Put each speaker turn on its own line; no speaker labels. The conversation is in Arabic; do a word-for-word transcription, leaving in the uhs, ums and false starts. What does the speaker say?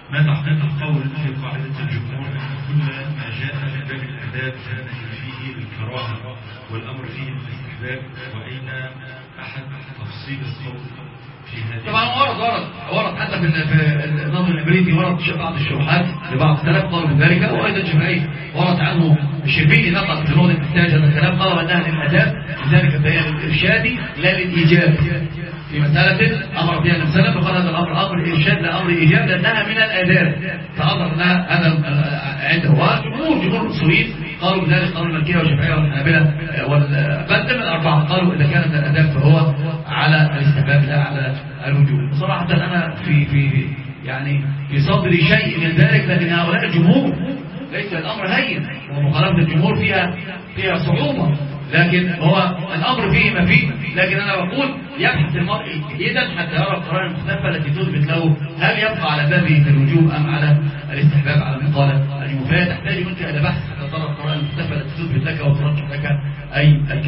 ما تحقيق القول في قاعدة الجمهور أن كل ما جاء من باب الآداب فنهي فيه الكراهة والأمر فيه الاستحباب، وأين أحد تفصيل القول في هذه؟
طبعا ورد ورد ورد حتى في النظم الإبريدي ورد بعض الشروحات لبعض السلف قالوا بذلك، وأيضا الشافعي ورد عنه الشربيني نقل في لغة الإنتاج هذا الكلام، قالوا أنها للآداب، لذلك بيان الإرشادي لا للإيجاب في مسألة أمر فيها النبي صلى الله عليه وسلم، فقال هذا الأمر أمر إرشاد لا أمر إيجاب لأنها من الآداب، فأمر لها هذا عنده. وجمهور جمهور الأصوليين قالوا بذلك، قالوا المالكية والشافعية والحنابلة والقدم الأربعة قالوا إذا كانت الآداب فهو على الاستحباب لا على الوجوب. صراحة أنا في في يعني في صدري شيء من ذلك، لكن هؤلاء الجمهور ليس الأمر هين، ومخالفة الجمهور فيها فيها صعوبة، لكن هو الأمر فيه ما فيه. لكن أنا بقول يبحث المرء جيدا حتى يرى القرائن المختلفة التي تثبت له هل يبقى على بابه في الوجوب أم على الاستحباب على ما قال الجمهور. فهي تحتاج منك إلى بحث حتى ترى القرائن المختلفة التي تثبت لك وترجح لك أي